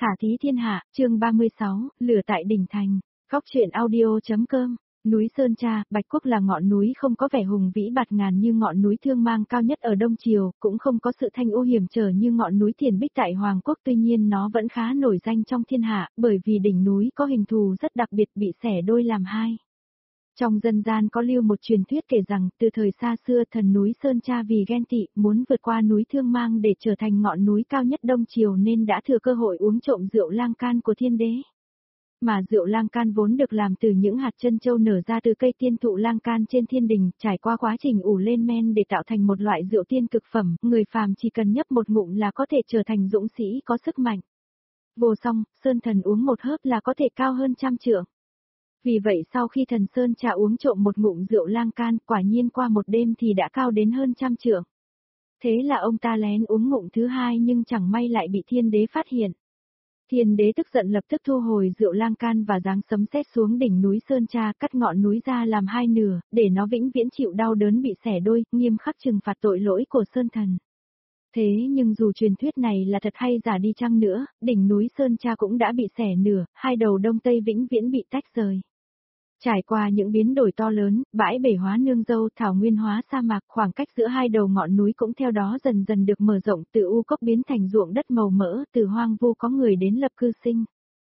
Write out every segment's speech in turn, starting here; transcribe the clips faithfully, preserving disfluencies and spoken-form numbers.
Thả thí thiên hạ, chương ba mươi sáu, lửa tại đỉnh thành, góc truyện audio.com. Núi Sơn Tra, Bạch Quốc là ngọn núi không có vẻ hùng vĩ bạt ngàn như ngọn núi Thương Mang cao nhất ở Đông Triều, cũng không có sự thanh ô hiểm trở như ngọn núi Thiền Bích tại Hoàng Quốc, tuy nhiên nó vẫn khá nổi danh trong thiên hạ, bởi vì đỉnh núi có hình thù rất đặc biệt bị xẻ đôi làm hai. Trong dân gian có lưu một truyền thuyết kể rằng, từ thời xa xưa thần núi Sơn Tra vì ghen tị, muốn vượt qua núi Thương Mang để trở thành ngọn núi cao nhất Đông Triều nên đã thừa cơ hội uống trộm rượu lang can của thiên đế. Mà rượu lang can vốn được làm từ những hạt chân châu nở ra từ cây tiên thụ lang can trên thiên đình, trải qua quá trình ủ lên men để tạo thành một loại rượu tiên cực phẩm, người phàm chỉ cần nhấp một ngụm là có thể trở thành dũng sĩ có sức mạnh. Vô song, Sơn thần uống một hớp là có thể cao hơn trăm trượng. Vì vậy sau khi thần Sơn Trà uống trộm một ngụm rượu lang can, quả nhiên qua một đêm thì đã cao đến hơn trăm trượng. Thế là ông ta lén uống ngụm thứ hai nhưng chẳng may lại bị thiên đế phát hiện. Thiên đế tức giận lập tức thu hồi rượu lang can và giáng sấm sét xuống đỉnh núi Sơn Tra, cắt ngọn núi ra làm hai nửa, để nó vĩnh viễn chịu đau đớn bị xẻ đôi, nghiêm khắc trừng phạt tội lỗi của Sơn thần. Thế nhưng dù truyền thuyết này là thật hay giả đi chăng nữa, đỉnh núi Sơn Tra cũng đã bị xẻ nửa, hai đầu đông tây vĩnh viễn bị tách rời. Trải qua những biến đổi to lớn, bãi bể hóa nương dâu, thảo nguyên hóa sa mạc, khoảng cách giữa hai đầu ngọn núi cũng theo đó dần dần được mở rộng, từ u cốc biến thành ruộng đất màu mỡ, từ hoang vu có người đến lập cư sinh.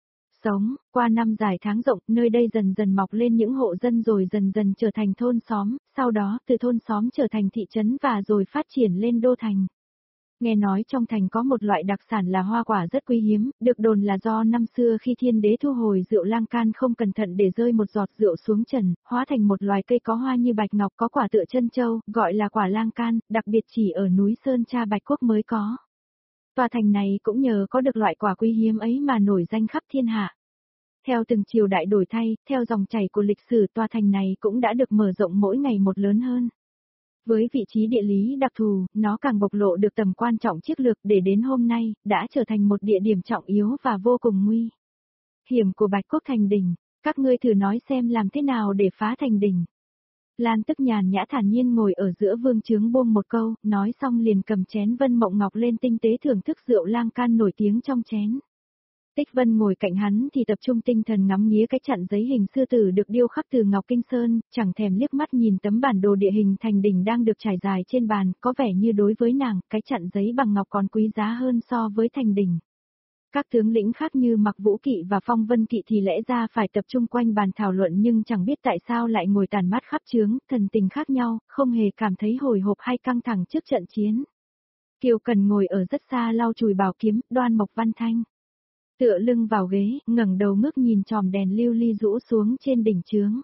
Sống, qua năm dài tháng rộng, nơi đây dần dần mọc lên những hộ dân rồi dần dần trở thành thôn xóm, sau đó từ thôn xóm trở thành thị trấn và rồi phát triển lên đô thành. Nghe nói trong thành có một loại đặc sản là hoa quả rất quý hiếm, được đồn là do năm xưa khi thiên đế thu hồi rượu lang can không cẩn thận để rơi một giọt rượu xuống trần, hóa thành một loài cây có hoa như bạch ngọc có quả tựa chân châu, gọi là quả lang can, đặc biệt chỉ ở núi Sơn Tra Bạch Quốc mới có. Tòa thành này cũng nhờ có được loại quả quý hiếm ấy mà nổi danh khắp thiên hạ. Theo từng triều đại đổi thay, theo dòng chảy của lịch sử, tòa thành này cũng đã được mở rộng mỗi ngày một lớn hơn. Với vị trí địa lý đặc thù, nó càng bộc lộ được tầm quan trọng chiến lược để đến hôm nay, đã trở thành một địa điểm trọng yếu và vô cùng nguy hiểm của Bạch Quốc thành đỉnh. Các ngươi thử nói xem làm thế nào để phá thành đỉnh. Lan Tức nhàn nhã thản nhiên ngồi ở giữa vương trướng buông một câu, nói xong liền cầm chén Vân Mộng Ngọc lên tinh tế thưởng thức rượu lang can nổi tiếng trong chén. Tích Vân ngồi cạnh hắn thì tập trung tinh thần ngắm nghía cái chặn giấy hình sư tử được điêu khắc từ Ngọc Kinh Sơn, chẳng thèm liếc mắt nhìn tấm bản đồ địa hình thành đỉnh đang được trải dài trên bàn, có vẻ như đối với nàng, cái chặn giấy bằng ngọc còn quý giá hơn so với thành đỉnh. Các tướng lĩnh khác như Mặc Vũ Kỵ và Phong Vân Kỵ thì lẽ ra phải tập trung quanh bàn thảo luận nhưng chẳng biết tại sao lại ngồi tàn mắt khắp trướng, thần tình khác nhau, không hề cảm thấy hồi hộp hay căng thẳng trước trận chiến. Kiều Cần ngồi ở rất xa lau chùi bảo kiếm, Đoan Mộc Văn Thanh tựa lưng vào ghế, ngẩng đầu ngước nhìn chòm đèn lưu ly rũ xuống trên đỉnh chướng.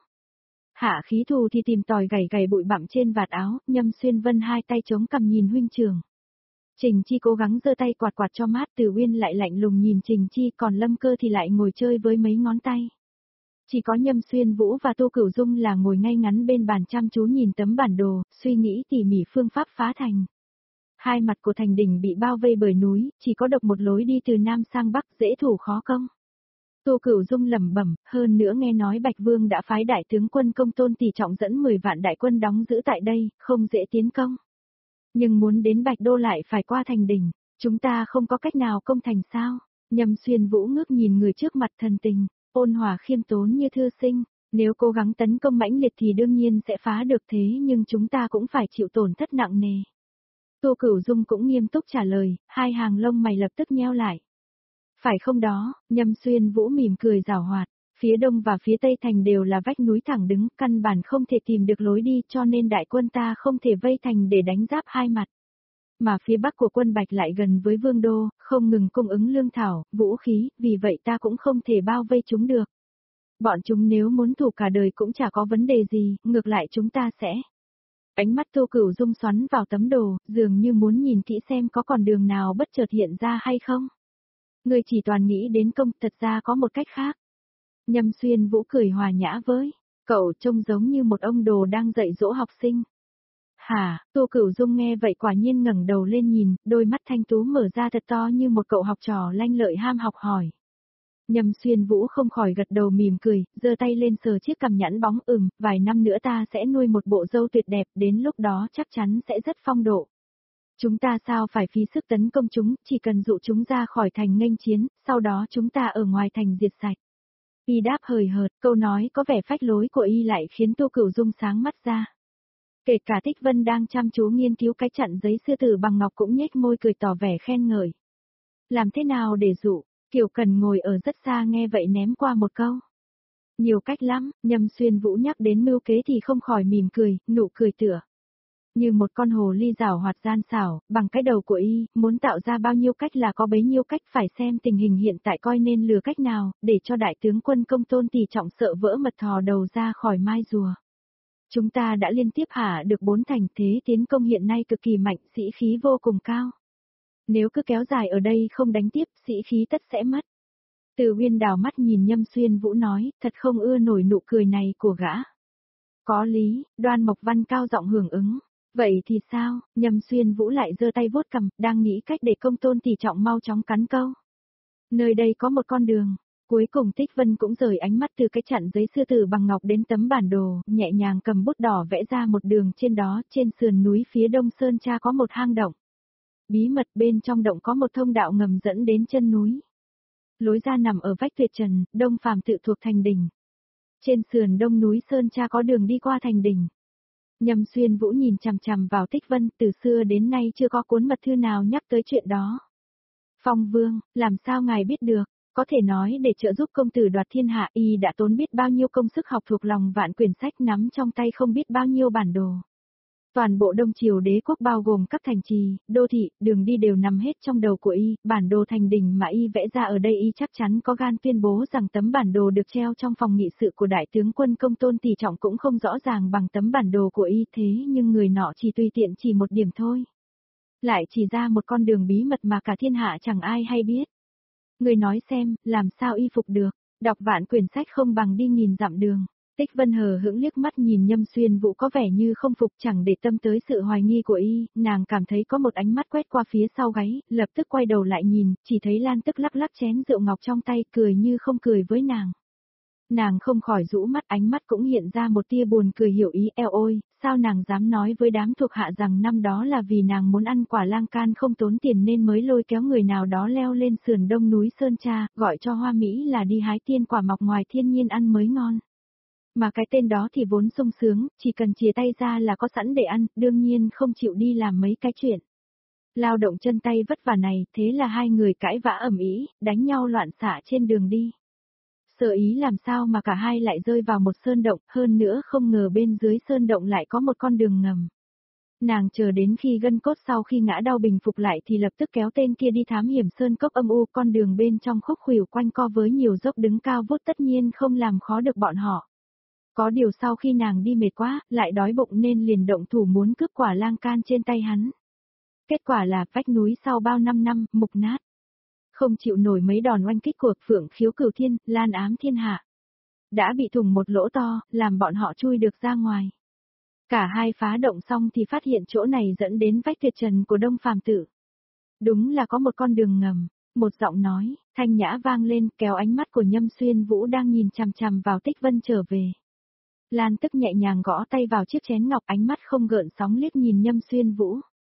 Hạ Khí Thù thì tìm tòi gảy gảy bụi bặm trên vạt áo, Nhâm Xuyên Vân hai tay chống cằm nhìn huynh trưởng. Trình Chi cố gắng giơ tay quạt quạt cho mát, Từ Uyên lại lạnh lùng nhìn Trình Chi, còn Lâm Cơ thì lại ngồi chơi với mấy ngón tay. Chỉ có Nhâm Xuyên Vũ và Tô Cửu Dung là ngồi ngay ngắn bên bàn chăm chú nhìn tấm bản đồ, suy nghĩ tỉ mỉ phương pháp phá thành. Hai mặt của thành đỉnh bị bao vây bởi núi, chỉ có độc một lối đi từ Nam sang Bắc, dễ thủ khó công. Tô Cửu Dung lẩm bẩm, hơn nữa nghe nói Bạch Vương đã phái đại tướng quân Công Tôn Tỷ Trọng dẫn mười vạn đại quân đóng giữ tại đây, không dễ tiến công. Nhưng muốn đến Bạch Đô lại phải qua thành đỉnh, chúng ta không có cách nào công thành sao? Nhâm Xuyên Vũ ngước nhìn người trước mặt thần tình, ôn hòa khiêm tốn như thư sinh, nếu cố gắng tấn công mãnh liệt thì đương nhiên sẽ phá được thế nhưng chúng ta cũng phải chịu tổn thất nặng nề. Tô Cửu Dung cũng nghiêm túc trả lời, hai hàng lông mày lập tức nheo lại. Phải không đó, Nhâm Xuyên Vũ mỉm cười giảo hoạt, phía đông và phía tây thành đều là vách núi thẳng đứng, căn bản không thể tìm được lối đi cho nên đại quân ta không thể vây thành để đánh giáp hai mặt. Mà phía bắc của quân Bạch lại gần với Vương Đô, không ngừng cung ứng lương thảo, vũ khí, vì vậy ta cũng không thể bao vây chúng được. Bọn chúng nếu muốn thủ cả đời cũng chả có vấn đề gì, ngược lại chúng ta sẽ... Ánh mắt Tô Cửu Dung xoắn vào tấm đồ, dường như muốn nhìn kỹ xem có còn đường nào bất chợt hiện ra hay không. Người chỉ toàn nghĩ đến công, thật ra có một cách khác. Nhâm Xuyên Vũ cười hòa nhã với, cậu trông giống như một ông đồ đang dạy dỗ học sinh. Hả, Tô Cửu Dung nghe vậy quả nhiên ngẩng đầu lên nhìn, đôi mắt thanh tú mở ra thật to như một cậu học trò lanh lợi ham học hỏi. Nhâm Xuyên Vũ không khỏi gật đầu mỉm cười, giơ tay lên sờ chiếc cằm nhẵn bóng, ừm, vài năm nữa ta sẽ nuôi một bộ râu tuyệt đẹp, đến lúc đó chắc chắn sẽ rất phong độ. Chúng ta sao phải phí sức tấn công chúng, chỉ cần dụ chúng ra khỏi thành nghênh chiến, sau đó chúng ta ở ngoài thành diệt sạch. Y đáp hời hợt, câu nói có vẻ phách lối của Y lại khiến Tô Cửu Dung sáng mắt ra. Kể cả Tích Vân đang chăm chú nghiên cứu cái chặn giấy sư tử bằng ngọc cũng nhếch môi cười tỏ vẻ khen ngợi. Làm thế nào để dụ? Kiều Cần ngồi ở rất xa nghe vậy ném qua một câu. Nhiều cách lắm, Nhâm Xuyên Vũ nhắc đến mưu kế thì không khỏi mỉm cười, nụ cười tựa như một con hồ ly giảo hoạt gian xảo, bằng cái đầu của Y, muốn tạo ra bao nhiêu cách là có bấy nhiêu cách, phải xem tình hình hiện tại coi nên lừa cách nào, để cho đại tướng quân Công Tôn Tỷ Trọng sợ vỡ mật thò đầu ra khỏi mai rùa. Chúng ta đã liên tiếp hạ được bốn thành, thế tiến công hiện nay cực kỳ mạnh, sĩ khí vô cùng cao. Nếu cứ kéo dài ở đây không đánh tiếp, sĩ khí tất sẽ mất. Từ Uyên đào mắt nhìn Nhâm Xuyên Vũ nói, thật không ưa nổi nụ cười này của gã. Có lý, Đoan Mộc Văn cao giọng hưởng ứng. Vậy thì sao? Nhâm Xuyên Vũ lại giơ tay vuốt cằm, đang nghĩ cách để Công Tôn Tỷ Trọng mau chóng cắn câu. Nơi đây có một con đường. Cuối cùng Tích Vân cũng rời ánh mắt từ cái chặn giấy sư tử bằng ngọc đến tấm bản đồ, nhẹ nhàng cầm bút đỏ vẽ ra một đường trên đó, trên sườn núi phía đông Sơn Tra có một hang động. Bí mật bên trong động có một thông đạo ngầm dẫn đến chân núi. Lối ra nằm ở vách tuyệt trần, Đông Phàm tự thuộc thành đỉnh. Trên sườn đông núi Sơn Tra có đường đi qua thành đỉnh. Nhâm Xuyên Vũ nhìn chằm chằm vào Tích Vân, từ xưa đến nay chưa có cuốn mật thư nào nhắc tới chuyện đó. Phong Vương, làm sao ngài biết được? Có thể nói để trợ giúp công tử đoạt thiên hạ, Y đã tốn biết bao nhiêu công sức học thuộc lòng vạn quyển sách, nắm trong tay không biết bao nhiêu bản đồ. Toàn bộ Đông Triều đế quốc bao gồm các thành trì, đô thị, đường đi đều nằm hết trong đầu của Y, bản đồ thành đỉnh mà Y vẽ ra ở đây Y chắc chắn có gan tuyên bố rằng tấm bản đồ được treo trong phòng nghị sự của đại tướng quân Công Tôn Tỷ Trọng cũng không rõ ràng bằng tấm bản đồ của Y, thế nhưng người nọ chỉ tùy tiện chỉ một điểm thôi. Lại chỉ ra một con đường bí mật mà cả thiên hạ chẳng ai hay biết. Người nói xem, làm sao Y phục được, đọc vạn quyển sách không bằng đi nghìn dặm đường. Tích Vân hờ hững liếc mắt nhìn Nhâm Xuyên Vũ có vẻ như không phục, chẳng để tâm tới sự hoài nghi của Y, nàng cảm thấy có một ánh mắt quét qua phía sau gáy, lập tức quay đầu lại nhìn, chỉ thấy Lan Tức lắc lắc chén rượu ngọc trong tay, cười như không cười với nàng. Nàng không khỏi rũ mắt, ánh mắt cũng hiện ra một tia buồn cười hiểu ý, eo ôi, sao nàng dám nói với đám thuộc hạ rằng năm đó là vì nàng muốn ăn quả lang can không tốn tiền nên mới lôi kéo người nào đó leo lên sườn đông núi Sơn Tra, gọi cho hoa mỹ là đi hái tiên quả mọc ngoài thiên nhiên ăn mới ngon. Mà cái tên đó thì vốn sung sướng, chỉ cần chìa tay ra là có sẵn để ăn, đương nhiên không chịu đi làm mấy cái chuyện. Lao động chân tay vất vả này, thế là hai người cãi vã ầm ĩ, đánh nhau loạn xạ trên đường đi. Sợ ý làm sao mà cả hai lại rơi vào một sơn động, hơn nữa không ngờ bên dưới sơn động lại có một con đường ngầm. Nàng chờ đến khi gân cốt sau khi ngã đau bình phục lại thì lập tức kéo tên kia đi thám hiểm sơn cốc âm u, con đường bên trong khúc khuỷu quanh co với nhiều dốc đứng cao vút tất nhiên không làm khó được bọn họ. Có điều sau khi nàng đi mệt quá, lại đói bụng nên liền động thủ muốn cướp quả lang can trên tay hắn. Kết quả là vách núi sau bao năm năm, mục nát. Không chịu nổi mấy đòn oanh kích của Phượng Khiếu Cửu Thiên, Lan Ám Thiên Hạ. Đã bị thủng một lỗ to, làm bọn họ chui được ra ngoài. Cả hai phá động xong thì phát hiện chỗ này dẫn đến vách tuyệt trần của Đông Phàm Tự. Đúng là có một con đường ngầm, một giọng nói, thanh nhã vang lên kéo ánh mắt của Nhâm Xuyên Vũ đang nhìn chằm chằm vào Tích Vân trở về. Lan Tức nhẹ nhàng gõ tay vào chiếc chén ngọc, ánh mắt không gợn sóng liếc nhìn Nhâm Xuyên Vũ.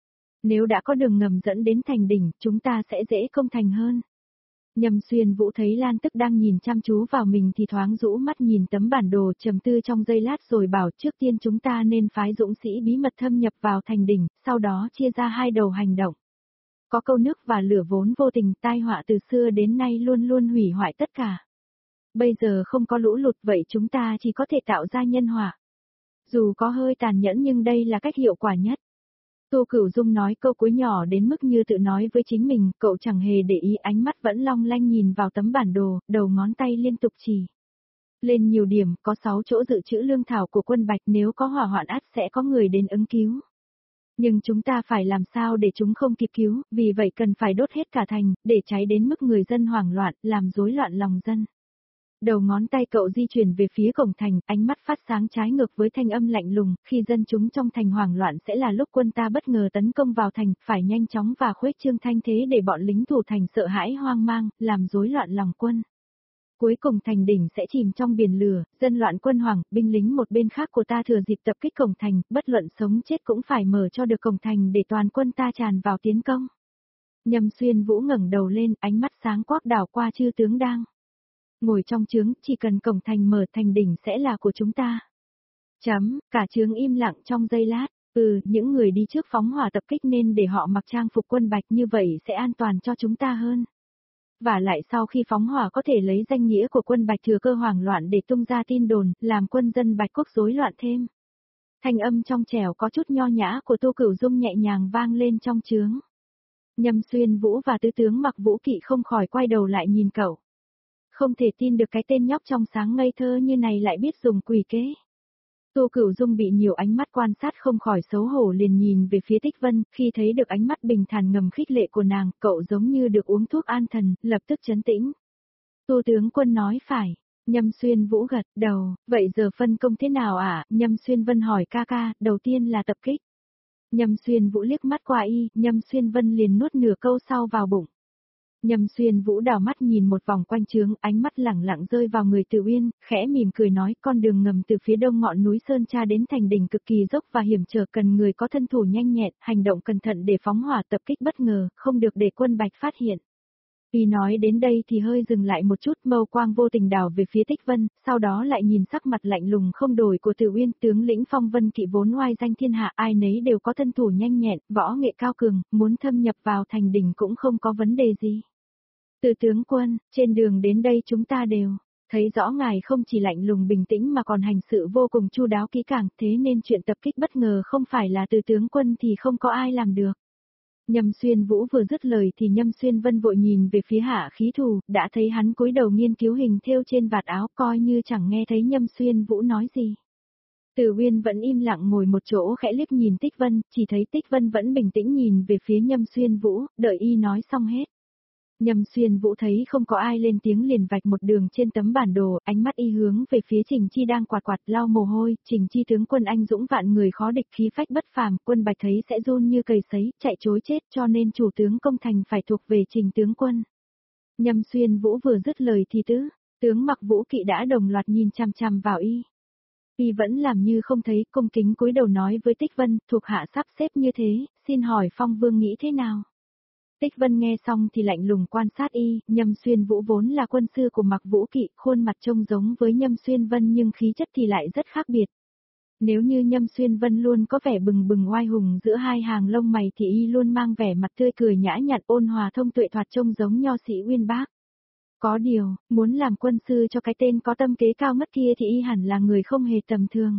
Nếu đã có đường ngầm dẫn đến thành đỉnh, chúng ta sẽ dễ công thành hơn. Nhâm Xuyên Vũ thấy Lan Tức đang nhìn chăm chú vào mình thì thoáng rũ mắt nhìn tấm bản đồ, trầm tư trong giây lát rồi bảo, trước tiên chúng ta nên phái dũng sĩ bí mật thâm nhập vào thành đỉnh, sau đó chia ra hai đầu hành động. Có câu nước và lửa vốn vô tình, tai họa từ xưa đến nay luôn luôn hủy hoại tất cả. Bây giờ không có lũ lụt, vậy chúng ta chỉ có thể tạo ra nhân họa. Dù có hơi tàn nhẫn nhưng đây là cách hiệu quả nhất. Tô Cửu Dung nói câu cuối nhỏ đến mức như tự nói với chính mình, cậu chẳng hề để ý, ánh mắt vẫn long lanh nhìn vào tấm bản đồ, đầu ngón tay liên tục chỉ. Lên nhiều điểm, có sáu chỗ dự trữ lương thảo của quân Bạch, nếu có hỏa hoạn ắt sẽ có người đến ứng cứu. Nhưng chúng ta phải làm sao để chúng không kịp cứu, vì vậy cần phải đốt hết cả thành, để cháy đến mức người dân hoảng loạn, làm rối loạn lòng dân. Đầu ngón tay cậu di chuyển về phía cổng thành, ánh mắt phát sáng trái ngược với thanh âm lạnh lùng, khi dân chúng trong thành hoảng loạn sẽ là lúc quân ta bất ngờ tấn công vào thành, phải nhanh chóng và khuếch trương thanh thế để bọn lính thủ thành sợ hãi hoang mang, làm rối loạn lòng quân. Cuối cùng thành đỉnh sẽ chìm trong biển lửa, dân loạn quân hoàng, binh lính một bên khác của ta thừa dịp tập kích cổng thành, bất luận sống chết cũng phải mở cho được cổng thành để toàn quân ta tràn vào tiến công. Nhâm Xuyên Vũ ngẩng đầu lên, ánh mắt sáng quắc đảo qua chư tướng đang ngồi trong trướng, chỉ cần cổng thành mở thành đỉnh sẽ là của chúng ta. Chấm, cả trướng im lặng trong giây lát, ừ, những người đi trước phóng hỏa tập kích nên để họ mặc trang phục quân bạch như vậy sẽ an toàn cho chúng ta hơn. Và lại sau khi phóng hỏa có thể lấy danh nghĩa của quân bạch thừa cơ hoảng loạn để tung ra tin đồn, làm quân dân bạch quốc rối loạn thêm. Thanh âm trong trẻo có chút nho nhã của Tô Cửu Dung nhẹ nhàng vang lên trong trướng. Nhâm Xuyên Vũ và tứ tướng Mặc Vũ Kỵ không khỏi quay đầu lại nhìn cậu. Không thể tin được cái tên nhóc trong sáng ngây thơ như này lại biết dùng quỷ kế. Tô Cửu Dung bị nhiều ánh mắt quan sát không khỏi xấu hổ liền nhìn về phía Tích Vân, khi thấy được ánh mắt bình thản ngầm khích lệ của nàng, cậu giống như được uống thuốc an thần, lập tức trấn tĩnh. Tô tướng quân nói phải, Nhâm Xuyên Vũ gật đầu, vậy giờ phân công thế nào ạ? À? Nhâm Xuyên Vân hỏi ca ca, đầu tiên là tập kích. Nhâm Xuyên Vũ liếc mắt qua y, Nhâm Xuyên Vân liền nuốt nửa câu sau vào bụng. Nhâm Xuyên Vũ đảo mắt nhìn một vòng quanh trướng, ánh mắt lẳng lặng rơi vào người Từ Uyên, khẽ mỉm cười nói, con đường ngầm từ phía đông ngọn núi Sơn Tra đến thành đỉnh cực kỳ dốc và hiểm trở, cần người có thân thủ nhanh nhẹn, hành động cẩn thận để phóng hỏa tập kích bất ngờ, không được để quân Bạch phát hiện. Y nói đến đây thì hơi dừng lại một chút, mâu quang vô tình đảo về phía Tích Vân, sau đó lại nhìn sắc mặt lạnh lùng không đổi của Từ Uyên, tướng lĩnh Phong Vân Kỵ vốn oai danh thiên hạ, ai nấy đều có thân thủ nhanh nhẹn, võ nghệ cao cường, muốn thâm nhập vào thành đỉnh cũng không có vấn đề gì. Từ tướng quân, trên đường đến đây chúng ta đều thấy rõ ngài không chỉ lạnh lùng bình tĩnh mà còn hành sự vô cùng chu đáo kỹ càng, thế nên chuyện tập kích bất ngờ không phải là từ tướng quân thì không có ai làm được. Nhâm Xuyên Vũ vừa dứt lời thì Nhâm Xuyên Vân vội nhìn về phía Hạ Khí Thù, đã thấy hắn cúi đầu nghiên cứu hình thêu trên vạt áo, coi như chẳng nghe thấy Nhâm Xuyên Vũ nói gì. Từ Uyên vẫn im lặng ngồi một chỗ khẽ liếc nhìn Tích Vân, chỉ thấy Tích Vân vẫn bình tĩnh nhìn về phía Nhâm Xuyên Vũ, đợi y nói xong hết. Nhâm Xuyên Vũ thấy không có ai lên tiếng liền vạch một đường trên tấm bản đồ, ánh mắt y hướng về phía Trình Chi đang quạt quạt lau mồ hôi, Trình Chi tướng quân anh dũng vạn người khó địch khí phách bất phàm, quân Bạch thấy sẽ run như cầy sấy, chạy trối chết cho nên chủ tướng công thành phải thuộc về Trình tướng quân. Nhâm Xuyên Vũ vừa dứt lời thì tứ tướng Mặc Vũ Kỵ đã đồng loạt nhìn chằm chằm vào y. Y vẫn làm như không thấy, cung kính cúi đầu nói với Tích Vân, thuộc hạ sắp xếp như thế, xin hỏi Phong Vương nghĩ thế nào? Tích Vân nghe xong thì lạnh lùng quan sát y, Nhâm Xuyên Vũ vốn là quân sư của Mặc Vũ Kỵ, khuôn mặt trông giống với Nhâm Xuyên Vân nhưng khí chất thì lại rất khác biệt. Nếu như Nhâm Xuyên Vân luôn có vẻ bừng bừng oai hùng giữa hai hàng lông mày thì y luôn mang vẻ mặt tươi cười nhã nhặn ôn hòa thông tuệ thoạt trông giống nho sĩ uyên bác. Có điều, muốn làm quân sư cho cái tên có tâm kế cao mất kia thì y hẳn là người không hề tầm thường.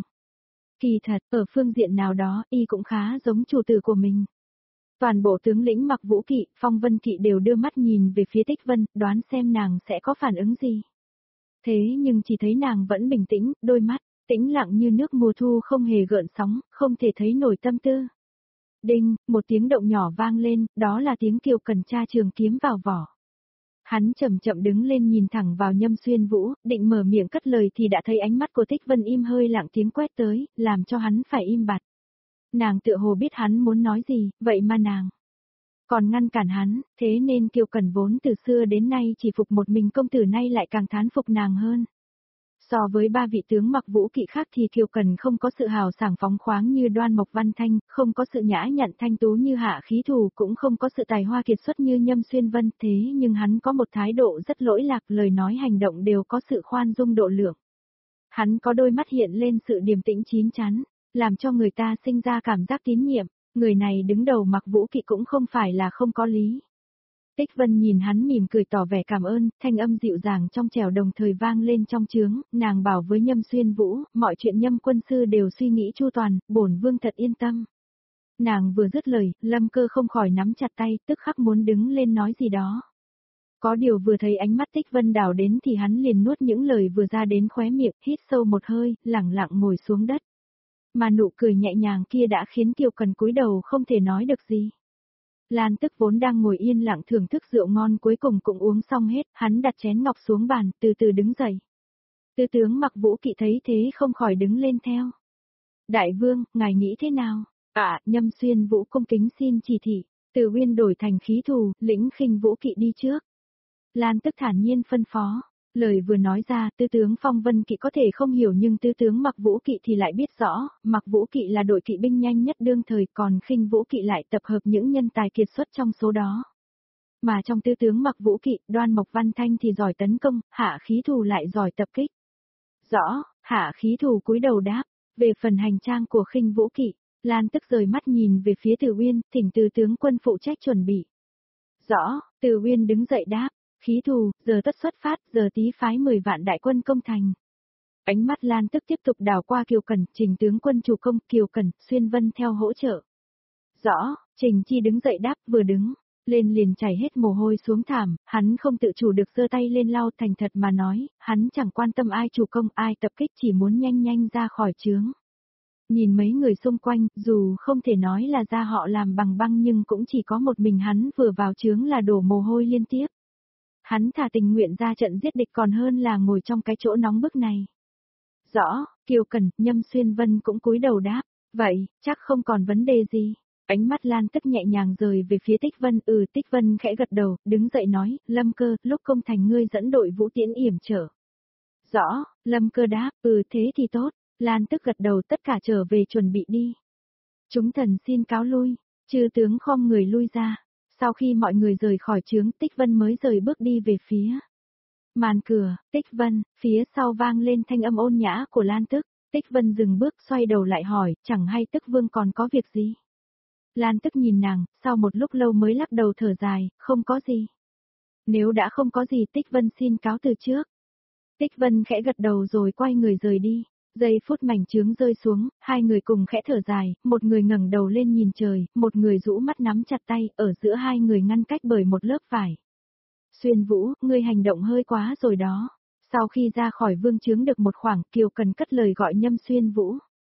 Kỳ thật, ở phương diện nào đó, y cũng khá giống chủ tử của mình. Toàn bộ tướng lĩnh Mặc Vũ Kỵ, Phong Vân Kỵ đều đưa mắt nhìn về phía Tích Vân, đoán xem nàng sẽ có phản ứng gì. Thế nhưng chỉ thấy nàng vẫn bình tĩnh, đôi mắt, tĩnh lặng như nước mùa thu không hề gợn sóng, không thể thấy nổi tâm tư. Đinh, một tiếng động nhỏ vang lên, đó là tiếng Kiều Cần tra trường kiếm vào vỏ. Hắn chậm chậm đứng lên nhìn thẳng vào Nhâm Xuyên Vũ, định mở miệng cất lời thì đã thấy ánh mắt của Tích Vân im hơi lặng tiếng quét tới, làm cho hắn phải im bặt. Nàng tựa hồ biết hắn muốn nói gì, vậy mà nàng còn ngăn cản hắn, thế nên Kiều Cần vốn từ xưa đến nay chỉ phục một mình công tử nay lại càng thán phục nàng hơn. So với ba vị tướng Mặc Vũ Kỵ khác thì Kiều Cần không có sự hào sảng phóng khoáng như Đoan Mộc Văn Thanh, không có sự nhã nhặn thanh tú như Hạ Khí Thù, cũng không có sự tài hoa kiệt xuất như Nhâm Xuyên Vân, thế nhưng hắn có một thái độ rất lỗi lạc, lời nói hành động đều có sự khoan dung độ lượng. Hắn có đôi mắt hiện lên sự điềm tĩnh chín chắn, làm cho người ta sinh ra cảm giác tín nhiệm, người này đứng đầu Mặc Vũ Kỵ cũng không phải là không có lý. Tích Vân nhìn hắn mỉm cười tỏ vẻ cảm ơn, thanh âm dịu dàng trong trẻo đồng thời vang lên trong trướng, nàng bảo với Nhâm Xuyên Vũ, mọi chuyện Nhâm quân sư đều suy nghĩ chu toàn, bổn vương thật yên tâm. Nàng vừa dứt lời, Lâm Cơ không khỏi nắm chặt tay, tức khắc muốn đứng lên nói gì đó. Có điều vừa thấy ánh mắt Tích Vân đảo đến thì hắn liền nuốt những lời vừa ra đến khóe miệng, hít sâu một hơi, lẳng lặng ngồi xuống đất. Mà nụ cười nhẹ nhàng kia đã khiến Kiều Cần cúi đầu không thể nói được gì. Lan Tức vốn đang ngồi yên lặng thưởng thức rượu ngon cuối cùng cũng uống xong hết, hắn đặt chén ngọc xuống bàn, từ từ đứng dậy. Tư tướng Mặc Vũ Kỵ thấy thế không khỏi đứng lên theo. Đại vương, ngài nghĩ thế nào? À, Nhâm Xuyên Vũ cung kính xin chỉ thị, Từ Uyên đổi thành Khí Thù, lĩnh Khinh Vũ Kỵ đi trước. Lan Tức thản nhiên phân phó, Lời vừa nói ra, tứ tướng Phong Vân Kỵ có thể không hiểu nhưng tứ tướng Mặc Vũ Kỵ thì lại biết rõ, Mặc Vũ Kỵ là đội kỵ binh nhanh nhất đương thời, còn Khinh Vũ Kỵ lại tập hợp những nhân tài kiệt xuất trong số đó. Mà trong tứ tướng Mặc Vũ Kỵ, Đoan Mộc Văn Thanh thì giỏi tấn công, Hạ Khí Thù lại giỏi tập kích. Rõ, Hạ Khí Thù cúi đầu đáp, về phần hành trang của Khinh Vũ Kỵ, Lan Tức rời mắt nhìn về phía Từ Uyên, thỉnh Từ tướng quân phụ trách chuẩn bị. Rõ, Từ Uyên đứng dậy đáp, Khí Thù, giờ tất xuất phát, giờ tí phái mười vạn đại quân công thành. Ánh mắt Lan Tức tiếp tục đảo qua Kiều Cẩn, Trình tướng quân chủ công, Kiều Cẩn, Xuyên Vân theo hỗ trợ. Rõ, Trình Chi đứng dậy đáp, vừa đứng lên liền chảy hết mồ hôi xuống thảm, hắn không tự chủ được giơ tay lên lau, thành thật mà nói, hắn chẳng quan tâm ai chủ công ai tập kích, chỉ muốn nhanh nhanh ra khỏi trướng. Nhìn mấy người xung quanh, dù không thể nói là da họ làm bằng băng nhưng cũng chỉ có một mình hắn vừa vào trướng là đổ mồ hôi liên tiếp. Hắn thà tình nguyện ra trận giết địch còn hơn là ngồi trong cái chỗ nóng bức này. Rõ, Kiều Cẩn, Nhâm Xuyên Vân cũng cúi đầu đáp, vậy, chắc không còn vấn đề gì. Ánh mắt Lan Tức nhẹ nhàng rời về phía Tích Vân, ừ Tích Vân khẽ gật đầu, đứng dậy nói, Lâm Cơ, lúc công thành ngươi dẫn đội vũ tiễn yểm trở. Rõ, Lâm Cơ đáp, ừ thế thì tốt, Lan Tức gật đầu, tất cả trở về chuẩn bị đi. Chúng thần xin cáo lui, chư tướng khom người lui ra, sau khi mọi người rời khỏi trướng Tích Vân mới rời bước đi về phía màn cửa, Tích Vân, phía sau vang lên thanh âm ôn nhã của Lan Tức, Tích Vân dừng bước xoay đầu lại hỏi, chẳng hay Tức Vương còn có việc gì? Lan Tức nhìn nàng, sau một lúc lâu mới lắc đầu thở dài, không có gì. Nếu đã không có gì Tích Vân xin cáo từ trước. Tích Vân khẽ gật đầu rồi quay người rời đi. Giây phút mảnh trướng rơi xuống, hai người cùng khẽ thở dài, một người ngẩng đầu lên nhìn trời, một người rũ mắt nắm chặt tay, ở giữa hai người ngăn cách bởi một lớp vải. Xuyên Vũ, ngươi hành động hơi quá rồi đó. Sau khi ra khỏi vương trướng được một khoảng, Kiều Cần cất lời gọi Nhâm Xuyên Vũ.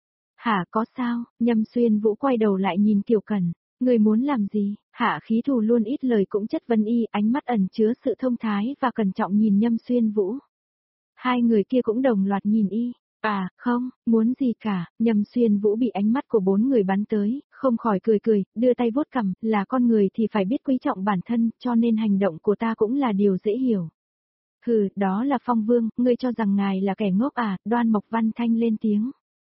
Hả có sao, Nhâm Xuyên Vũ quay đầu lại nhìn Kiều Cần, người muốn làm gì? Hạ Khí Thù luôn ít lời cũng chất vấn y, ánh mắt ẩn chứa sự thông thái và cẩn trọng nhìn Nhâm Xuyên Vũ. Hai người kia cũng đồng loạt nhìn y, à, không, muốn gì cả, Nhâm Xuyên Vũ bị ánh mắt của bốn người bắn tới, không khỏi cười cười, đưa tay vuốt cằm, là con người thì phải biết quý trọng bản thân, cho nên hành động của ta cũng là điều dễ hiểu. Hừ, đó là Phong Vương, ngươi cho rằng ngài là kẻ ngốc à, Đoan Mộc Văn Thanh lên tiếng.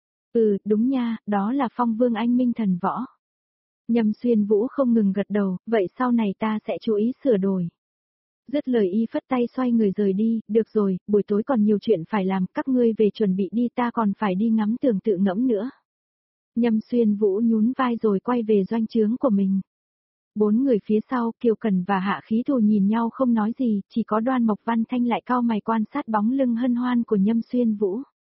Ừ, đúng nha, đó là Phong Vương anh minh thần võ. Nhâm Xuyên Vũ không ngừng gật đầu, vậy sau này ta sẽ chú ý sửa đổi. Dứt lời y phất tay xoay người rời đi, được rồi, buổi tối còn nhiều chuyện phải làm, các ngươi về chuẩn bị đi, ta còn phải đi ngắm tường tự ngẫm nữa. Nhâm Xuyên Vũ nhún vai rồi quay về doanh trướng của mình. Bốn người phía sau, Kiều Cần và Hạ Khí Thù nhìn nhau không nói gì, chỉ có Đoan Mộc Văn Thanh lại cau mày quan sát bóng lưng hân hoan của Nhâm Xuyên Vũ.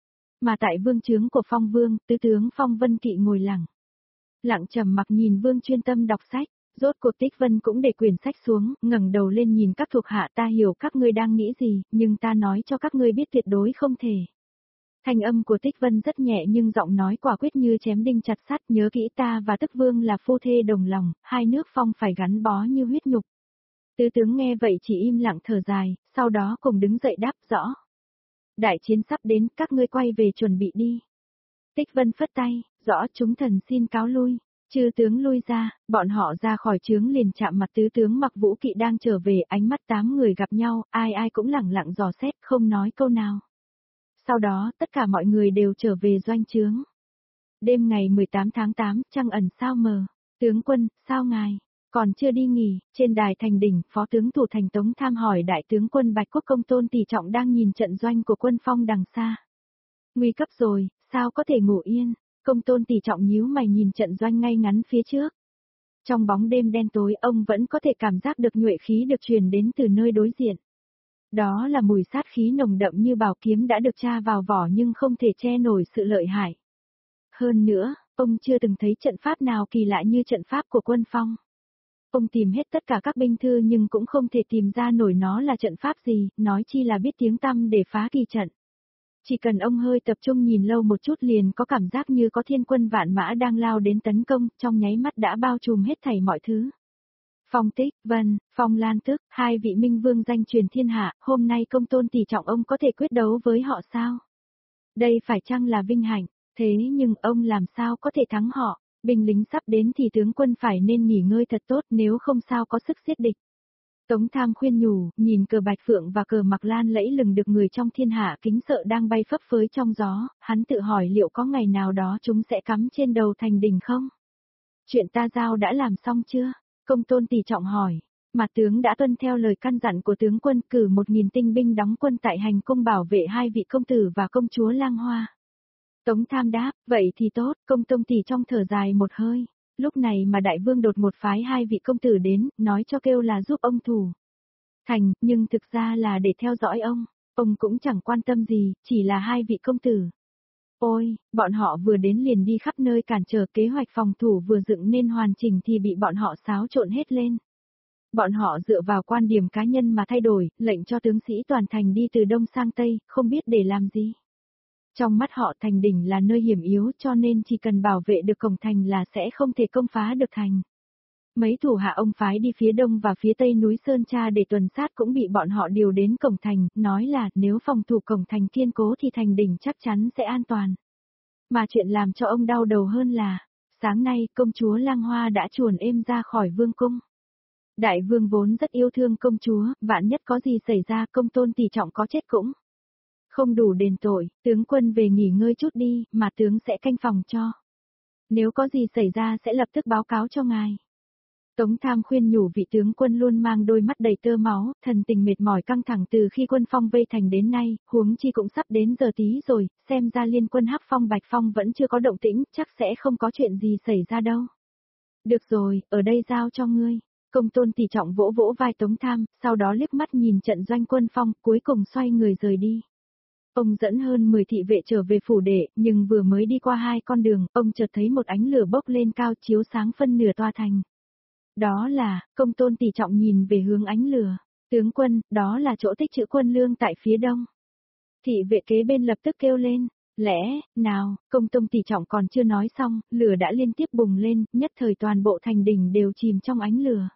Mà tại vương trướng của Phong Vương, tứ tướng Phong Vân Kỵ ngồi lặng. Lặng trầm mặc nhìn Vương chuyên tâm đọc sách, rốt cuộc Tích Vân cũng để quyển sách xuống, ngẩng đầu lên nhìn các thuộc hạ, ta hiểu các ngươi đang nghĩ gì, nhưng ta nói cho các ngươi biết tuyệt đối không thể. Thanh âm của Tích Vân rất nhẹ nhưng giọng nói quả quyết như chém đinh chặt sắt, nhớ kỹ ta và Tức Vương là phu thê đồng lòng, hai nước Phong phải gắn bó như huyết nhục. Tứ tướng nghe vậy chỉ im lặng thở dài, sau đó cùng đứng dậy đáp rõ. Đại chiến sắp đến, các ngươi quay về chuẩn bị đi. Tích Vân phất tay, rõ chúng thần xin cáo lui. Chư tướng lui ra, bọn họ ra khỏi trướng liền chạm mặt tứ tướng Mặc Vũ Kỵ đang trở về, ánh mắt tám người gặp nhau, ai ai cũng lẳng lặng dò xét, không nói câu nào. Sau đó, tất cả mọi người đều trở về doanh trướng. Đêm ngày mười tám tháng tám, trăng ẩn sao mờ. Tướng quân, sao ngài? Còn chưa đi nghỉ, trên đài thành đỉnh, phó tướng thủ thành Tống Tham hỏi đại tướng quân Bạch Quốc Công Tôn Tỷ Trọng đang nhìn trận doanh của quân Phong đằng xa. Nguy cấp rồi, sao có thể ngủ yên? Công Tôn Tỷ Trọng nhíu mày nhìn trận doanh ngay ngắn phía trước. Trong bóng đêm đen tối, ông vẫn có thể cảm giác được nhuệ khí được truyền đến từ nơi đối diện. Đó là mùi sát khí nồng đậm như bảo kiếm đã được tra vào vỏ nhưng không thể che nổi sự lợi hại. Hơn nữa, ông chưa từng thấy trận pháp nào kỳ lạ như trận pháp của quân Phong. Ông tìm hết tất cả các binh thư nhưng cũng không thể tìm ra nổi nó là trận pháp gì, nói chi là biết tiếng tăm để phá kỳ trận. Chỉ cần ông hơi tập trung nhìn lâu một chút liền có cảm giác như có thiên quân vạn mã đang lao đến tấn công, trong nháy mắt đã bao trùm hết thảy mọi thứ. Phong Tích Vân, Phong Lan Tức, hai vị minh vương danh truyền thiên hạ, hôm nay Công Tôn Tỷ Trọng ông có thể quyết đấu với họ sao? Đây phải chăng là vinh hạnh, thế nhưng ông làm sao có thể thắng họ? Binh lính sắp đến thì tướng quân phải nên nghỉ ngơi thật tốt nếu không sao có sức giết địch. Tống Tham khuyên nhủ, nhìn cờ Bạch Phượng và cờ Mạc Lan lẫy lừng được người trong thiên hạ kính sợ đang bay phấp phới trong gió, hắn tự hỏi liệu có ngày nào đó chúng sẽ cắm trên đầu thành đỉnh không? Chuyện ta giao đã làm xong chưa? Công Tôn Tỷ Trọng hỏi. Mặt tướng đã tuân theo lời căn dặn của tướng quân, cử một nghìn tinh binh đóng quân tại hành cung bảo vệ hai vị công tử và công chúa Lang Hoa. Tống Tham đáp, vậy thì tốt. Công Tôn Tỷ Trọng thở dài một hơi. Lúc này mà đại vương đột một phái hai vị công tử đến, nói cho kêu là giúp ông thủ thành, nhưng thực ra là để theo dõi ông. Ông cũng chẳng quan tâm gì, chỉ là hai vị công tử. Ôi, bọn họ vừa đến liền đi khắp nơi cản trở, kế hoạch phòng thủ vừa dựng nên hoàn chỉnh thì bị bọn họ xáo trộn hết lên. Bọn họ dựa vào quan điểm cá nhân mà thay đổi, lệnh cho tướng sĩ toàn thành đi từ đông sang tây, không biết để làm gì. Trong mắt họ thành đỉnh là nơi hiểm yếu, cho nên chỉ cần bảo vệ được cổng thành là sẽ không thể công phá được thành. Mấy thủ hạ ông phái đi phía đông và phía tây núi Sơn Tra để tuần sát cũng bị bọn họ điều đến cổng thành, nói là nếu phòng thủ cổng thành kiên cố thì thành đỉnh chắc chắn sẽ an toàn. Mà chuyện làm cho ông đau đầu hơn là, sáng nay công chúa Lang Hoa đã chuồn êm ra khỏi vương cung. Đại vương vốn rất yêu thương công chúa, vạn nhất có gì xảy ra Công Tôn Tỷ Trọng có chết cũng không đủ đền tội, tướng quân về nghỉ ngơi chút đi, mà tướng sẽ canh phòng cho. Nếu có gì xảy ra sẽ lập tức báo cáo cho ngài. Tống Tham khuyên nhủ vị tướng quân luôn mang đôi mắt đầy tơ máu, thần tình mệt mỏi căng thẳng từ khi quân Phong vây thành đến nay, huống chi cũng sắp đến giờ tí rồi, xem ra liên quân Hắc Phong Bạch Phong vẫn chưa có động tĩnh, chắc sẽ không có chuyện gì xảy ra đâu. Được rồi, ở đây giao cho ngươi. Công Tôn Tỷ Trọng vỗ vỗ vai Tống Tham, sau đó liếc mắt nhìn trận doanh quân Phong, cuối cùng xoay người rời đi. Ông dẫn hơn mười thị vệ trở về phủ đệ, nhưng vừa mới đi qua hai con đường, ông chợt thấy một ánh lửa bốc lên cao chiếu sáng phân nửa tòa thành. Đó là, Công Tôn Tỷ Trọng nhìn về hướng ánh lửa. Tướng quân, đó là chỗ tích trữ quân lương tại phía đông. Thị vệ kế bên lập tức kêu lên. Lẽ, nào, Công Tôn Tỷ Trọng còn chưa nói xong, lửa đã liên tiếp bùng lên, nhất thời toàn bộ thành đỉnh đều chìm trong ánh lửa.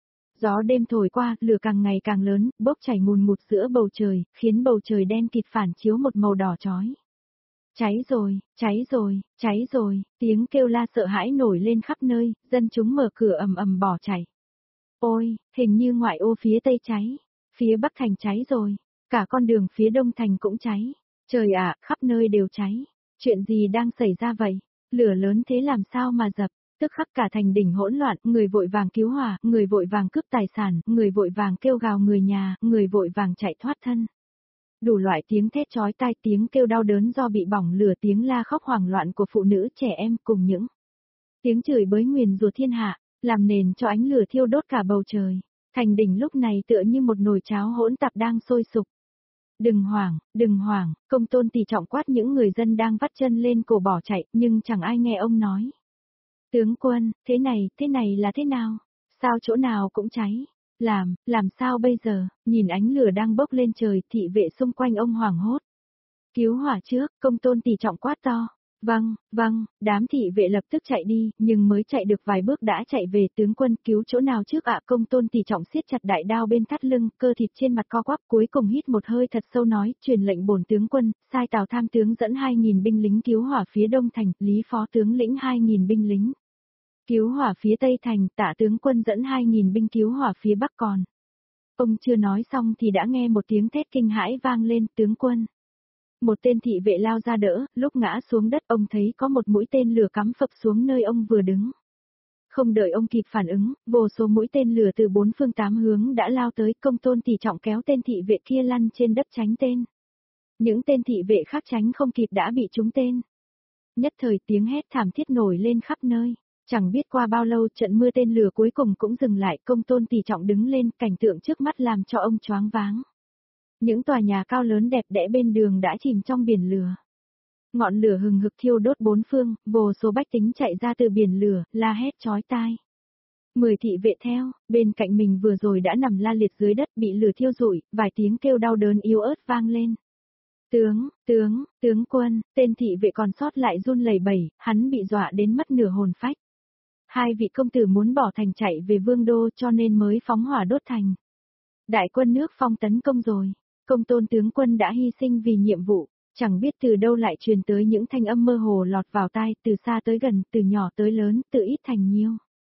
Gió đêm thổi qua, lửa càng ngày càng lớn, bốc chảy ngùn ngụt giữa bầu trời, khiến bầu trời đen kịt phản chiếu một màu đỏ chói. Cháy rồi, cháy rồi, cháy rồi, tiếng kêu la sợ hãi nổi lên khắp nơi, dân chúng mở cửa ầm ầm bỏ chạy. Ôi, hình như ngoại ô phía tây cháy, phía bắc thành cháy rồi, cả con đường phía đông thành cũng cháy. Trời ạ, khắp nơi đều cháy. Chuyện gì đang xảy ra vậy? Lửa lớn thế làm sao mà dập? Tức khắc cả thành đỉnh hỗn loạn, người vội vàng cứu hỏa, người vội vàng cướp tài sản, người vội vàng kêu gào người nhà, người vội vàng chạy thoát thân. Đủ loại tiếng thét chói tai, tiếng kêu đau đớn do bị bỏng lửa, tiếng la khóc hoảng loạn của phụ nữ trẻ em cùng những tiếng chửi bới nguyền rủa thiên hạ, làm nền cho ánh lửa thiêu đốt cả bầu trời. Thành đỉnh lúc này tựa như một nồi cháo hỗn tạp đang sôi sục. Đừng hoảng, đừng hoảng, Công Tôn Tỷ Trọng quát những người dân đang vắt chân lên cổ bỏ chạy, nhưng chẳng ai nghe ông nói. Tướng quân, thế này, thế này là thế nào? Sao chỗ nào cũng cháy? Làm, làm sao bây giờ? Nhìn ánh lửa đang bốc lên trời, thị vệ xung quanh ông hoảng hốt. Cứu hỏa trước, Công Tôn Tỷ Trọng quát to. Vâng, vâng, đám thị vệ lập tức chạy đi, nhưng mới chạy được vài bước đã chạy về. Tướng quân cứu chỗ nào trước ạ? Công Tôn Tỷ Trọng siết chặt đại đao bên thắt lưng, cơ thịt trên mặt co quắp, cuối cùng hít một hơi thật sâu nói, truyền lệnh bổn tướng quân, sai Tào Tham tướng dẫn hai nghìn binh lính cứu hỏa phía đông thành, Lý Phó tướng lĩnh hai nghìn binh lính cứu hỏa phía tây thành, Tạ tướng quân dẫn hai nghìn binh cứu hỏa phía bắc còn. Ông chưa nói xong thì đã nghe một tiếng thét kinh hãi vang lên, tướng quân. Một tên thị vệ lao ra đỡ, lúc ngã xuống đất ông thấy có một mũi tên lửa cắm phập xuống nơi ông vừa đứng. Không đợi ông kịp phản ứng, vô số mũi tên lửa từ bốn phương tám hướng đã lao tới. Công Tôn Tỷ Trọng kéo tên thị vệ kia lăn trên đất tránh tên. Những tên thị vệ khác tránh không kịp đã bị trúng tên. Nhất thời tiếng hét thảm thiết nổi lên khắp nơi. Chẳng biết qua bao lâu trận mưa tên lửa cuối cùng cũng dừng lại. Công Tôn Tỷ Trọng đứng lên, cảnh tượng trước mắt làm cho ông choáng váng. Những tòa nhà cao lớn đẹp đẽ bên đường đã chìm trong biển lửa. Ngọn lửa hừng hực thiêu đốt bốn phương, vô số bách tính chạy ra từ biển lửa, la hét chói tai. Mười thị vệ theo, bên cạnh mình vừa rồi đã nằm la liệt dưới đất bị lửa thiêu rụi, vài tiếng kêu đau đớn yếu ớt vang lên. Tướng, tướng, tướng quân, tên thị vệ còn sót lại run lẩy bẩy, hắn bị dọa đến mất nửa hồn phách. Hai vị công tử muốn bỏ thành chạy về vương đô cho nên mới phóng hỏa đốt thành. Đại quân nước Phong tấn công rồi. Công Tôn tướng quân đã hy sinh vì nhiệm vụ, chẳng biết từ đâu lại truyền tới những thanh âm mơ hồ lọt vào tai, từ xa tới gần, từ nhỏ tới lớn, từ ít thành nhiều.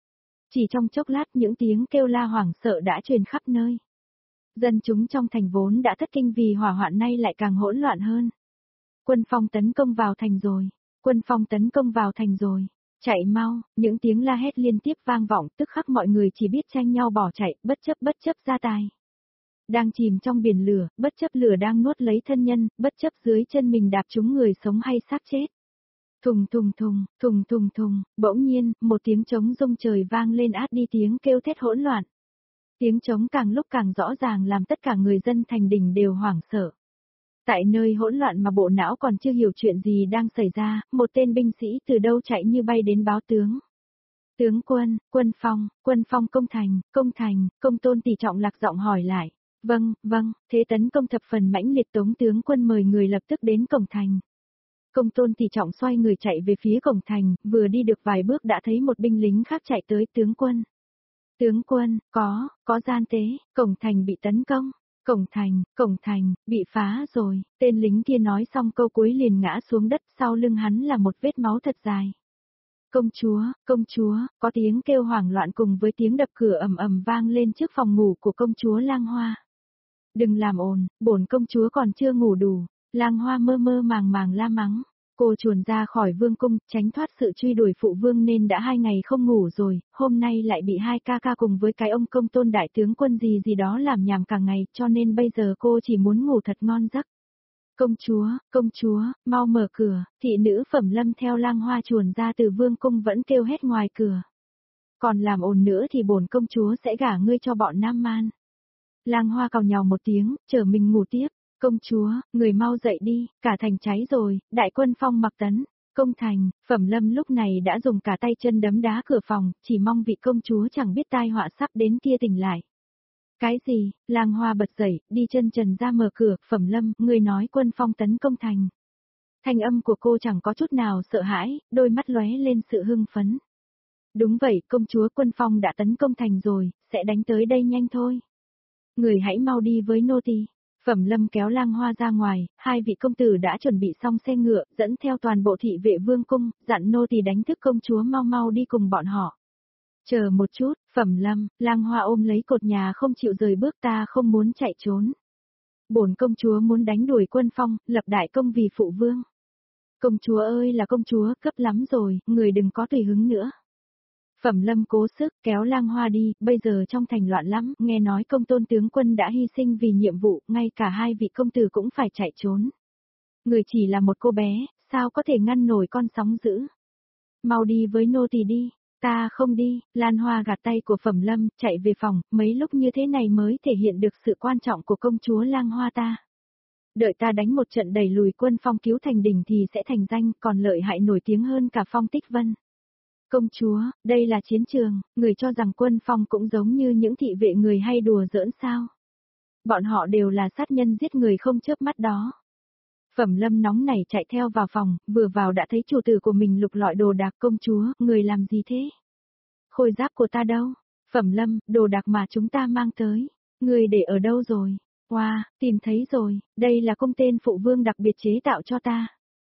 Chỉ trong chốc lát những tiếng kêu la hoảng sợ đã truyền khắp nơi. Dân chúng trong thành vốn đã thất kinh vì hỏa hoạn nay lại càng hỗn loạn hơn. Quân Phong tấn công vào thành rồi, Quân Phong tấn công vào thành rồi, chạy mau, những tiếng la hét liên tiếp vang vọng, tức khắc mọi người chỉ biết tranh nhau bỏ chạy, bất chấp bất chấp ra tay. Đang chìm trong biển lửa, bất chấp lửa đang nuốt lấy thân nhân, bất chấp dưới chân mình đạp trúng người sống hay xác chết. Thùng thùng thùng, thùng thùng thùng, bỗng nhiên, một tiếng trống rung trời vang lên át đi tiếng kêu thét hỗn loạn. Tiếng trống càng lúc càng rõ ràng làm tất cả người dân thành đỉnh đều hoảng sợ. Tại nơi hỗn loạn mà bộ não còn chưa hiểu chuyện gì đang xảy ra, một tên binh sĩ từ đâu chạy như bay đến báo tướng. Tướng quân, Quân Phong, Quân Phong công thành, công thành, Công Tôn Tỷ Trọng lạc giọng hỏi lại. Vâng, vâng, thế tấn công thập phần mãnh liệt, Tống tướng quân mời người lập tức đến cổng thành. Công Tôn Tỷ Trọng xoay người chạy về phía cổng thành, vừa đi được vài bước đã thấy một binh lính khác chạy tới. Tướng quân. Tướng quân, có, có gian tế, cổng thành bị tấn công. Cổng thành, cổng thành, bị phá rồi. Tên lính kia nói xong câu cuối liền ngã xuống đất, sau lưng hắn là một vết máu thật dài. Công chúa, công chúa, có tiếng kêu hoảng loạn cùng với tiếng đập cửa ầm ầm vang lên trước phòng ngủ của công chúa Lang Hoa. Đừng làm ồn, bổn công chúa còn chưa ngủ đủ. Lang Hoa mơ mơ màng màng la mắng. Cô chuồn ra khỏi vương cung, tránh thoát sự truy đuổi phụ vương nên đã hai ngày không ngủ rồi, hôm nay lại bị hai ca ca cùng với cái ông Công Tôn đại tướng quân gì gì đó làm nhảm cả ngày, cho nên bây giờ cô chỉ muốn ngủ thật ngon giấc. Công chúa, công chúa, mau mở cửa, thị nữ Phẩm Lâm theo Lang Hoa chuồn ra từ vương cung vẫn kêu hét ngoài cửa. Còn làm ồn nữa thì bổn công chúa sẽ gả ngươi cho bọn Nam Man. Lang Hoa càu nhàu một tiếng, chờ mình ngủ tiếp. Công chúa, người mau dậy đi, cả thành cháy rồi, đại quân Phong mặc tấn, công thành. Phẩm Lâm lúc này đã dùng cả tay chân đấm đá cửa phòng, chỉ mong vị công chúa chẳng biết tai họa sắp đến kia tỉnh lại. Cái gì? Lang Hoa bật dậy, đi chân trần ra mở cửa. Phẩm Lâm, người nói quân Phong tấn công thành. Thanh âm của cô chẳng có chút nào sợ hãi, đôi mắt lóe lên sự hưng phấn. Đúng vậy, công chúa, quân Phong đã tấn công thành rồi, sẽ đánh tới đây nhanh thôi. Người hãy mau đi với nô tỳ. Phẩm Lâm kéo Lang Hoa ra ngoài, hai vị công tử đã chuẩn bị xong xe ngựa, dẫn theo toàn bộ thị vệ vương cung, dặn nô tỳ đánh thức công chúa mau mau đi cùng bọn họ. Chờ một chút, Phẩm Lâm, Lang Hoa ôm lấy cột nhà không chịu rời bước, ta không muốn chạy trốn. Bổn công chúa muốn đánh đuổi quân Phong, lập đại công vì phụ vương. Công chúa ơi là công chúa, cấp lắm rồi, người đừng có tùy hứng nữa. Phẩm Lâm cố sức kéo Lang Hoa đi, bây giờ trong thành loạn lắm, nghe nói Công Tôn tướng quân đã hy sinh vì nhiệm vụ, ngay cả hai vị công tử cũng phải chạy trốn. Người chỉ là một cô bé, sao có thể ngăn nổi con sóng dữ. Mau đi với nô tỳ đi, ta không đi. Lan Hoa gạt tay của Phẩm Lâm, chạy về phòng, mấy lúc như thế này mới thể hiện được sự quan trọng của công chúa Lang Hoa ta. Đợi ta đánh một trận đẩy lùi quân Phong cứu thành đỉnh thì sẽ thành danh, còn lợi hại nổi tiếng hơn cả Phong Tích Vân. Công chúa, đây là chiến trường, người cho rằng quân Phong cũng giống như những thị vệ người hay đùa giỡn sao. Bọn họ đều là sát nhân giết người không chớp mắt đó. Phẩm Lâm nóng nảy chạy theo vào phòng, vừa vào đã thấy chủ tử của mình lục lọi đồ đạc. Công chúa, người làm gì thế? Khôi giáp của ta đâu? Phẩm Lâm, đồ đạc mà chúng ta mang tới. Người để ở đâu rồi? Wow, tìm thấy rồi, đây là cung tên phụ vương đặc biệt chế tạo cho ta.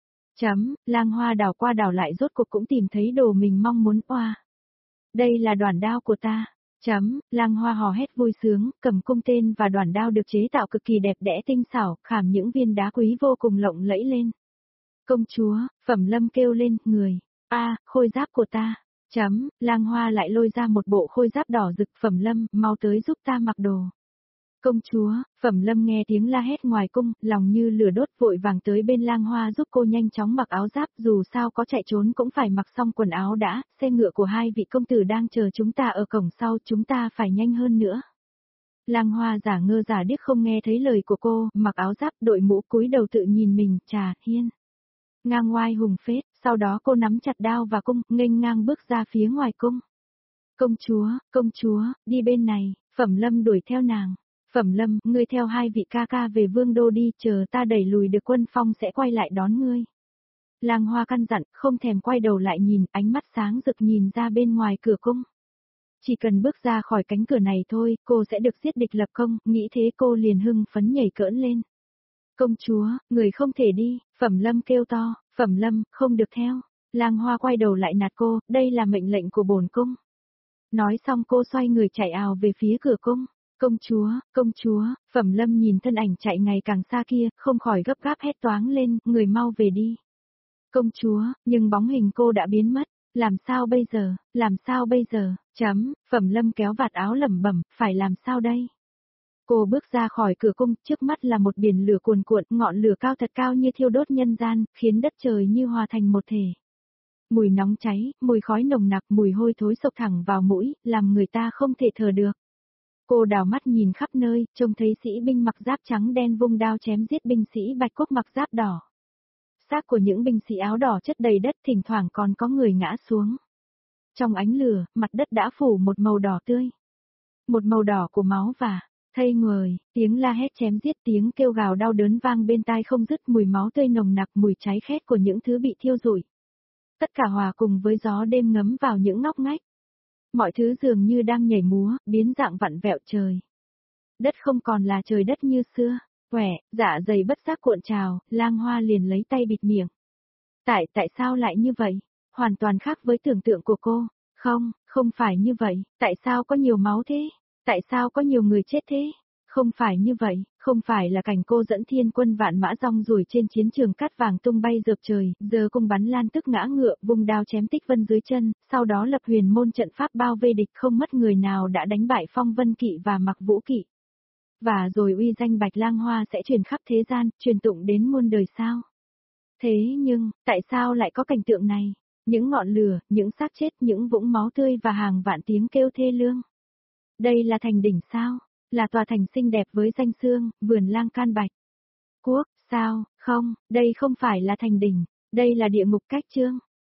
Chấm, Lang Hoa đảo qua đảo lại rốt cuộc cũng tìm thấy đồ mình mong muốn. Oa. Đây là đoản đao của ta. Chấm, Lang Hoa hò hét vui sướng, cầm cung tên và đoản đao được chế tạo cực kỳ đẹp đẽ tinh xảo, khảm những viên đá quý vô cùng lộng lẫy lên. Công chúa, Phẩm Lâm kêu lên, người. A, khôi giáp của ta. Chấm, Lang Hoa lại lôi ra một bộ khôi giáp đỏ rực. Phẩm Lâm, mau tới giúp ta mặc đồ. Công chúa, Phẩm Lâm nghe tiếng la hét ngoài cung, lòng như lửa đốt vội vàng tới bên Lang Hoa giúp cô nhanh chóng mặc áo giáp, dù sao có chạy trốn cũng phải mặc xong quần áo đã, xe ngựa của hai vị công tử đang chờ chúng ta ở cổng sau, chúng ta phải nhanh hơn nữa. Lang Hoa giả ngơ giả điếc không nghe thấy lời của cô, mặc áo giáp đội mũ cúi đầu tự nhìn mình, trà, hiên. Ngang ngoai hùng phết, sau đó cô nắm chặt đao và cung, nghênh ngang bước ra phía ngoài cung. Công chúa, công chúa, đi bên này, Phẩm Lâm đuổi theo nàng. Phẩm Lâm, ngươi theo hai vị ca ca về vương đô đi, chờ ta đẩy lùi được quân Phong sẽ quay lại đón ngươi. Lang Hoa căn dặn, không thèm quay đầu lại nhìn, ánh mắt sáng rực nhìn ra bên ngoài cửa cung. Chỉ cần bước ra khỏi cánh cửa này thôi, cô sẽ được giết địch lập công, nghĩ thế cô liền hưng phấn nhảy cỡn lên. Công chúa, người không thể đi, Phẩm Lâm kêu to, Phẩm Lâm, không được theo. Lang Hoa quay đầu lại nạt cô, đây là mệnh lệnh của bổn cung. Nói xong cô xoay người chạy ào về phía cửa cung. Công chúa, công chúa, Phẩm Lâm nhìn thân ảnh chạy ngày càng xa kia, không khỏi gấp gáp hét toáng lên, người mau về đi. Công chúa, nhưng bóng hình cô đã biến mất, làm sao bây giờ, làm sao bây giờ, chấm, Phẩm Lâm kéo vạt áo lẩm bẩm, phải làm sao đây? Cô bước ra khỏi cửa cung, trước mắt là một biển lửa cuồn cuộn, ngọn lửa cao thật cao như thiêu đốt nhân gian, khiến đất trời như hòa thành một thể. Mùi nóng cháy, mùi khói nồng nặc, mùi hôi thối sộc thẳng vào mũi, làm người ta không thể thở được. Cô đảo mắt nhìn khắp nơi, trông thấy sĩ binh mặc giáp trắng đen vung đao chém giết binh sĩ bạch quốc mặc giáp đỏ. Xác của những binh sĩ áo đỏ chất đầy đất, thỉnh thoảng còn có người ngã xuống. Trong ánh lửa, mặt đất đã phủ một màu đỏ tươi. Một màu đỏ của máu và thây người, tiếng la hét chém giết, tiếng kêu gào đau đớn vang bên tai không dứt, mùi máu tươi nồng nặc, mùi cháy khét của những thứ bị thiêu rụi. Tất cả hòa cùng với gió đêm ngấm vào những ngóc ngách. Mọi thứ dường như đang nhảy múa, biến dạng vặn vẹo trời. Đất không còn là trời đất như xưa, quẻ, dạ dày bất giác cuộn trào, Lang Hoa liền lấy tay bịt miệng. Tại, tại sao lại như vậy? Hoàn toàn khác với tưởng tượng của cô. Không, không phải như vậy, tại sao có nhiều máu thế? Tại sao có nhiều người chết thế? Không phải như vậy, không phải là cảnh cô dẫn thiên quân vạn mã rong ruổi trên chiến trường cát vàng tung bay dợp trời, giờ cung bắn lan tức ngã ngựa, vung đao chém Tích Vân dưới chân, sau đó lập huyền môn trận pháp bao vây địch, không mất người nào đã đánh bại Phong Vân Kỵ và Mặc Vũ Kỵ. Và rồi uy danh Bạch Lang Hoa sẽ truyền khắp thế gian, truyền tụng đến muôn đời sao? Thế nhưng, tại sao lại có cảnh tượng này? Những ngọn lửa, những xác chết, những vũng máu tươi và hàng vạn tiếng kêu thê lương. Đây là thành đỉnh sao? Là tòa thành xinh đẹp với danh xương, vườn lang can bạch quốc, sao? Không, đây không phải là thành đỉnh, đây là địa ngục cách chương.